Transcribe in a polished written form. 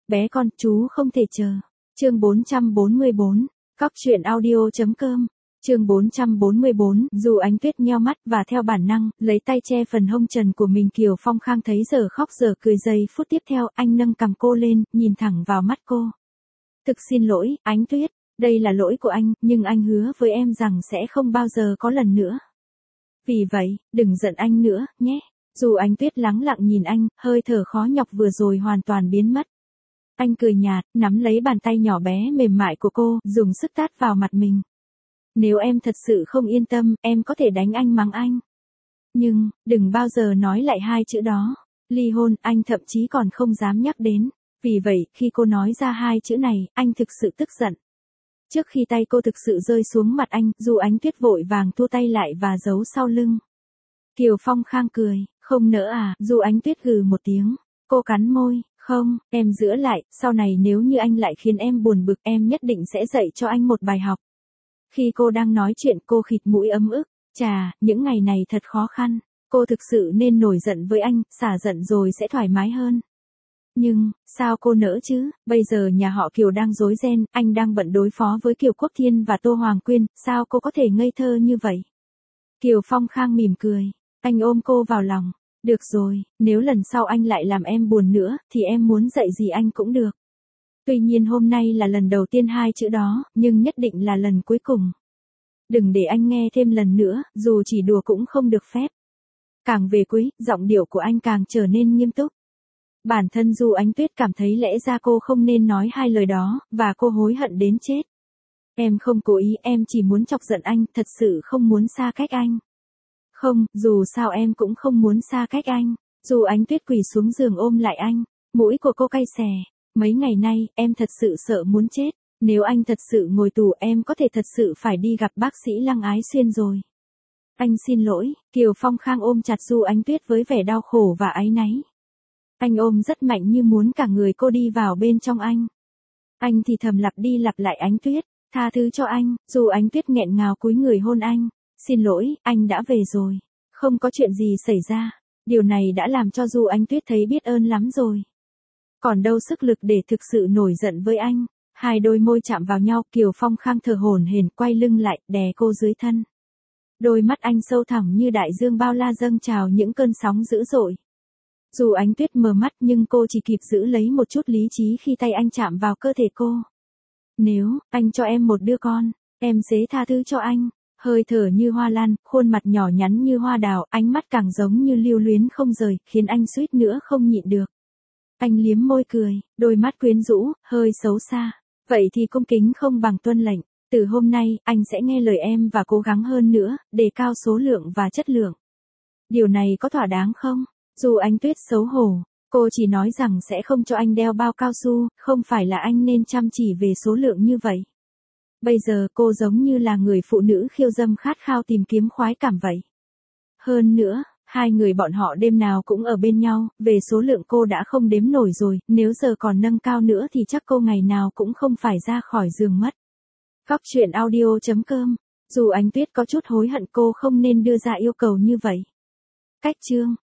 Bé con, chú không thể chờ. Chương 444, Cóc truyện audio.com. Chương 444, dù Ánh Tuyết nheo mắt và theo bản năng, lấy tay che phần hông trần của mình. Kiều Phong Khang thấy giờ khóc giờ cười. Giây phút tiếp theo, anh nâng cằm cô lên, nhìn thẳng vào mắt cô. Thực xin lỗi, Ánh Tuyết, đây là lỗi của anh, nhưng anh hứa với em rằng sẽ không bao giờ có lần nữa. Vì vậy, đừng giận anh nữa, nhé. Dù Ánh Tuyết lắng lặng nhìn anh, hơi thở khó nhọc vừa rồi hoàn toàn biến mất. Anh cười nhạt, nắm lấy bàn tay nhỏ bé mềm mại của cô, dùng sức tát vào mặt mình. Nếu em thật sự không yên tâm, em có thể đánh anh mắng anh. Nhưng, đừng bao giờ nói lại hai chữ đó. Ly hôn, anh thậm chí còn không dám nhắc đến. Vì vậy, khi cô nói ra hai chữ này, anh thực sự tức giận. Trước khi tay cô thực sự rơi xuống mặt anh, dù Ánh Tuyết vội vàng thu tay lại và giấu sau lưng. Kiều Phong Khang cười, không nỡ à, dù Ánh Tuyết gừ một tiếng. Cô cắn môi, không, em giữ lại, sau này nếu như anh lại khiến em buồn bực, em nhất định sẽ dạy cho anh một bài học. Khi cô đang nói chuyện, cô khịt mũi ấm ức. Chà, những ngày này thật khó khăn. Cô thực sự nên nổi giận với anh, xả giận rồi sẽ thoải mái hơn. Nhưng, sao cô nỡ chứ, bây giờ nhà họ Kiều đang rối ren, anh đang bận đối phó với Kiều Quốc Thiên và Tô Hoàng Quyên, sao cô có thể ngây thơ như vậy? Kiều Phong Khang mỉm cười, anh ôm cô vào lòng. Được rồi, nếu lần sau anh lại làm em buồn nữa, thì em muốn dạy gì anh cũng được. Tuy nhiên hôm nay là lần đầu tiên hai chữ đó, nhưng nhất định là lần cuối cùng. Đừng để anh nghe thêm lần nữa, dù chỉ đùa cũng không được phép. Càng về cuối, giọng điệu của anh càng trở nên nghiêm túc. Bản thân dù Ánh Tuyết cảm thấy lẽ ra cô không nên nói hai lời đó, và cô hối hận đến chết. Em không cố ý, em chỉ muốn chọc giận anh, thật sự không muốn xa cách anh. Không, dù sao em cũng không muốn xa cách anh. Dù Ánh Tuyết quỳ xuống giường ôm lại anh, mũi của cô cay xè. Mấy ngày nay, em thật sự sợ muốn chết. Nếu anh thật sự ngồi tù, em có thể thật sự phải đi gặp bác sĩ Lăng Ái Xuyên rồi. Anh xin lỗi, Kiều Phong Khang ôm chặt Du Ánh Tuyết với vẻ đau khổ và áy náy. Anh ôm rất mạnh như muốn cả người cô đi vào bên trong anh. Anh thì thầm lặp đi lặp lại, Ánh Tuyết, tha thứ cho anh. Dù Ánh Tuyết nghẹn ngào cúi người hôn anh. Xin lỗi, anh đã về rồi. Không có chuyện gì xảy ra. Điều này đã làm cho Du Ánh Tuyết thấy biết ơn lắm rồi. Còn đâu sức lực để thực sự nổi giận với anh. Hai đôi môi chạm vào nhau, Kiều Phong Khang thở hổn hển quay lưng lại, đè cô dưới thân. Đôi mắt anh sâu thẳm như đại dương bao la dâng trào những cơn sóng dữ dội. Dù Ánh Tuyết mờ mắt nhưng cô chỉ kịp giữ lấy một chút lý trí khi tay anh chạm vào cơ thể cô. Nếu anh cho em một đứa con, em sẽ tha thứ cho anh. Hơi thở như hoa lan, khuôn mặt nhỏ nhắn như hoa đào, ánh mắt càng giống như lưu luyến không rời, khiến anh suýt nữa không nhịn được. Anh liếm môi cười, đôi mắt quyến rũ, hơi xấu xa. Vậy thì cung kính không bằng tuân lệnh. Từ hôm nay, anh sẽ nghe lời em và cố gắng hơn nữa, đề cao số lượng và chất lượng. Điều này có thỏa đáng không? Dù Ánh Tuyết xấu hổ, cô chỉ nói rằng sẽ không cho anh đeo bao cao su, không phải là anh nên chăm chỉ về số lượng như vậy. Bây giờ cô giống như là người phụ nữ khiêu dâm khát khao tìm kiếm khoái cảm vậy. Hơn nữa, hai người bọn họ đêm nào cũng ở bên nhau, về số lượng cô đã không đếm nổi rồi, nếu giờ còn nâng cao nữa thì chắc cô ngày nào cũng không phải ra khỏi giường mất. Cóc truyện audio.com. Dù Ánh Tuyết có chút hối hận, cô không nên đưa ra yêu cầu như vậy. Cách chương